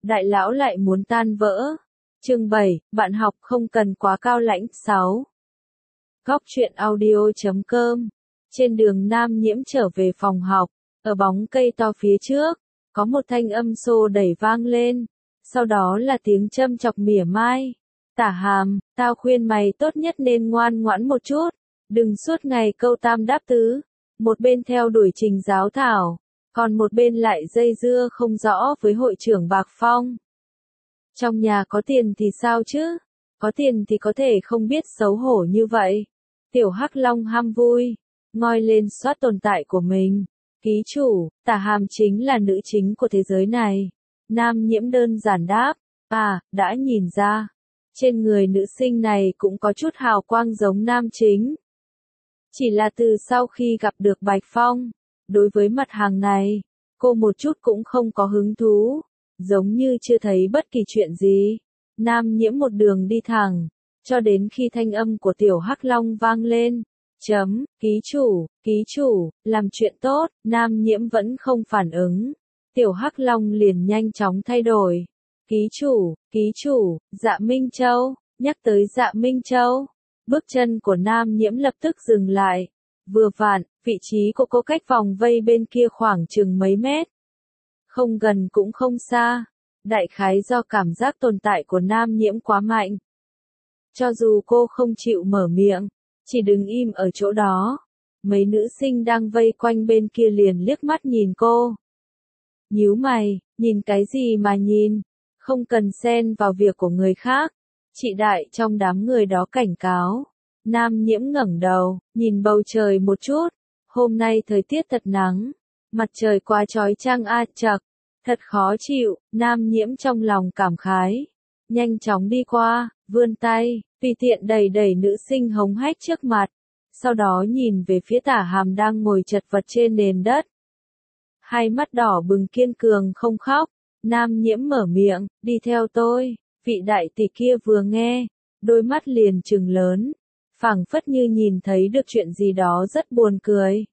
Đại lão lại muốn tan vỡ. Chương 7, bạn học không cần quá cao lãnh. 6. Góc truyện audio.com. Trên đường Nam Nhiễm trở về phòng học, ở bóng cây to phía trước, có một thanh âm xô đẩy vang lên, sau đó là tiếng châm chọc mỉa mai. Tả Hàm, tao khuyên mày tốt nhất nên ngoan ngoãn một chút, đừng suốt ngày câu tam đáp tứ, một bên theo đuổi Trình Giáo Thảo, còn một bên lại dây dưa không rõ với hội trưởng Bạc Phong. Trong nhà có tiền thì sao chứ? Có tiền thì có thể không biết xấu hổ như vậy. Tiểu Hắc Long ham vui, ngoi lên soát tồn tại của mình. Ký chủ, Tả Hàm chính là nữ chính của thế giới này. Nam Nhiễm đơn giản đáp, đã nhìn ra. Trên người nữ sinh này cũng có chút hào quang giống nam chính. Chỉ là từ sau khi gặp được Bạch Phong, đối với mặt hàng này, cô một chút cũng không có hứng thú, giống như chưa thấy bất kỳ chuyện gì. Nam Nhiễm một đường đi thẳng, cho đến khi thanh âm của Tiểu Hắc Long vang lên. Ký chủ, làm chuyện tốt. Nam Nhiễm vẫn không phản ứng. Tiểu Hắc Long liền nhanh chóng thay đổi. Ký chủ, Dạ Minh Châu. Nhắc tới Dạ Minh Châu, bước chân của Nam Nhiễm lập tức dừng lại. Vừa vặn, vị trí của cô cách vòng vây bên kia khoảng chừng mấy mét. Không gần cũng không xa. Đại khái do cảm giác tồn tại của Nam Nhiễm quá mạnh. Cho dù cô không chịu mở miệng, chỉ đứng im ở chỗ đó, mấy nữ sinh đang vây quanh bên kia liền liếc mắt nhìn cô. Nhíu mày, nhìn cái gì mà nhìn, không cần xen vào việc của người khác. Chị Đại trong đám người đó cảnh cáo. Nam Nhiễm ngẩng đầu, nhìn bầu trời một chút. Hôm nay thời tiết thật nắng, mặt trời quá chói chang chậc, thật khó chịu. Nam Nhiễm trong lòng cảm khái, nhanh chóng đi qua, vươn tay, tùy tiện đẩy nữ sinh hống hách trước mặt, sau đó nhìn về phía Tả Hàm đang ngồi chật vật trên nền đất. Hai mắt đỏ bừng kiên cường không khóc. Nam Nhiễm mở miệng, đi theo tôi. Vị đại tỷ kia vừa nghe, đôi mắt liền trừng lớn, phảng phất như nhìn thấy được chuyện gì đó rất buồn cười.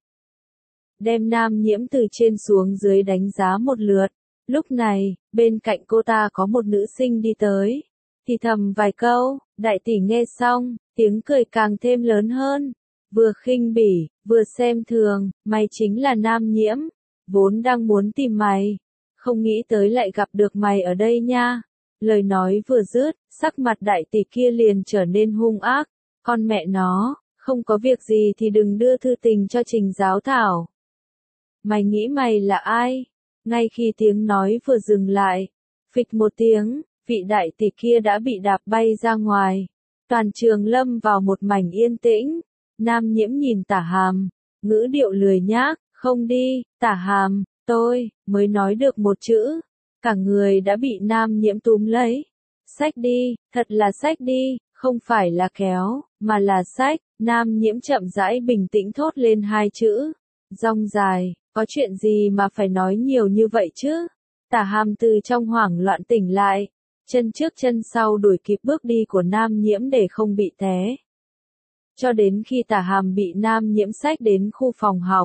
Đem Nam Nhiễm từ trên xuống dưới đánh giá một lượt. Lúc này, bên cạnh cô ta có một nữ sinh đi tới, thì thầm vài câu. Đại tỷ nghe xong, tiếng cười càng thêm lớn hơn, vừa khinh bỉ, vừa xem thường. Mày chính là Nam Nhiễm, vốn đang muốn tìm mày, không nghĩ tới lại gặp được mày ở đây nha. Lời nói vừa dứt, sắc mặt đại tỷ kia liền trở nên hung ác. Con mẹ nó, không có việc gì thì đừng đưa thư tình cho Trình Giáo Thảo. Mày nghĩ mày là ai? Ngay khi tiếng nói vừa dừng lại, phịch một tiếng, vị đại tỷ kia đã bị đạp bay ra ngoài. Toàn trường lâm vào một mảnh yên tĩnh. Nam Nhiễm nhìn Tả Hàm, ngữ điệu lười nhác, không đi. Tả Hàm, tôi mới nói được một chữ, cả người đã bị Nam Nhiễm túm lấy. Xách đi, thật là xách đi, không phải là kéo, mà là xách. Nam Nhiễm chậm rãi bình tĩnh thốt lên hai chữ. Rong dài, có chuyện gì mà phải nói nhiều như vậy chứ? Tả Hàm từ trong hoảng loạn tỉnh lại, chân trước chân sau đuổi kịp bước đi của Nam Nhiễm để không bị té. Cho đến khi Tả Hàm bị Nam Nhiễm xách đến khu phòng học.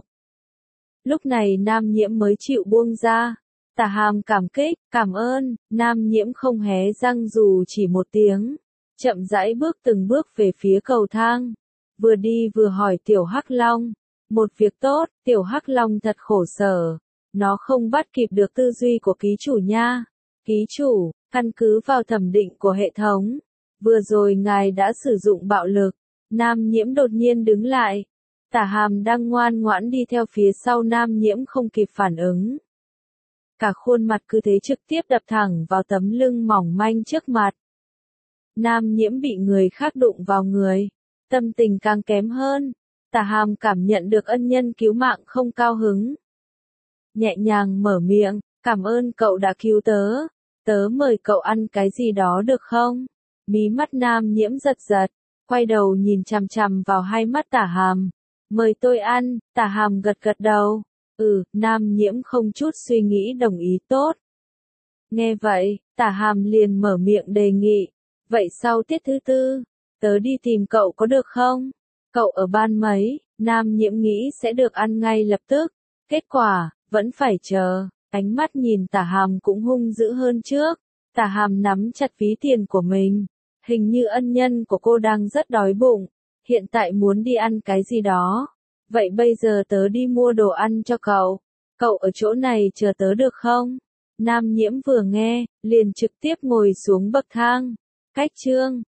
Lúc này Nam Nhiễm mới chịu buông ra. Tả Hàm cảm kích, cảm ơn. Nam Nhiễm không hé răng dù chỉ một tiếng, chậm rãi bước từng bước về phía cầu thang, vừa đi vừa hỏi Tiểu Hắc Long. Một việc tốt. Tiểu Hắc Long thật khổ sở, nó không bắt kịp được tư duy của ký chủ nha. Ký chủ, căn cứ vào thẩm định của hệ thống, vừa rồi ngài đã sử dụng bạo lực. Nam Nhiễm đột nhiên đứng lại. Tả Hàm đang ngoan ngoãn đi theo phía sau Nam Nhiễm không kịp phản ứng. Cả khuôn mặt cứ thế trực tiếp đập thẳng vào tấm lưng mỏng manh trước mặt. Nam Nhiễm bị người khác đụng vào người, tâm tình càng kém hơn. Tả Hàm cảm nhận được ân nhân cứu mạng không cao hứng. Nhẹ nhàng mở miệng, cảm ơn cậu đã cứu tớ. Tớ mời cậu ăn cái gì đó được không? Mí mắt Nam Nhiễm giật giật, quay đầu nhìn chằm chằm vào hai mắt Tả Hàm. Mời tôi ăn. Tả Hàm gật gật đầu. Nam Nhiễm không chút suy nghĩ đồng ý tốt. Nghe vậy, Tả Hàm liền mở miệng đề nghị. Vậy sau tiết thứ tư, tớ đi tìm cậu có được không? Cậu ở ban mấy? Nam Nhiễm nghĩ sẽ được ăn ngay lập tức. Kết quả, vẫn phải chờ. Ánh mắt nhìn Tả Hàm cũng hung dữ hơn trước. Tả Hàm nắm chặt ví tiền của mình. Hình như ân nhân của cô đang rất đói bụng. Hiện tại muốn đi ăn cái gì đó. Vậy bây giờ tớ đi mua đồ ăn cho cậu. Cậu ở chỗ này chờ tớ được không? Nam Nhiễm vừa nghe, liền trực tiếp ngồi xuống bậc thang. Cách chương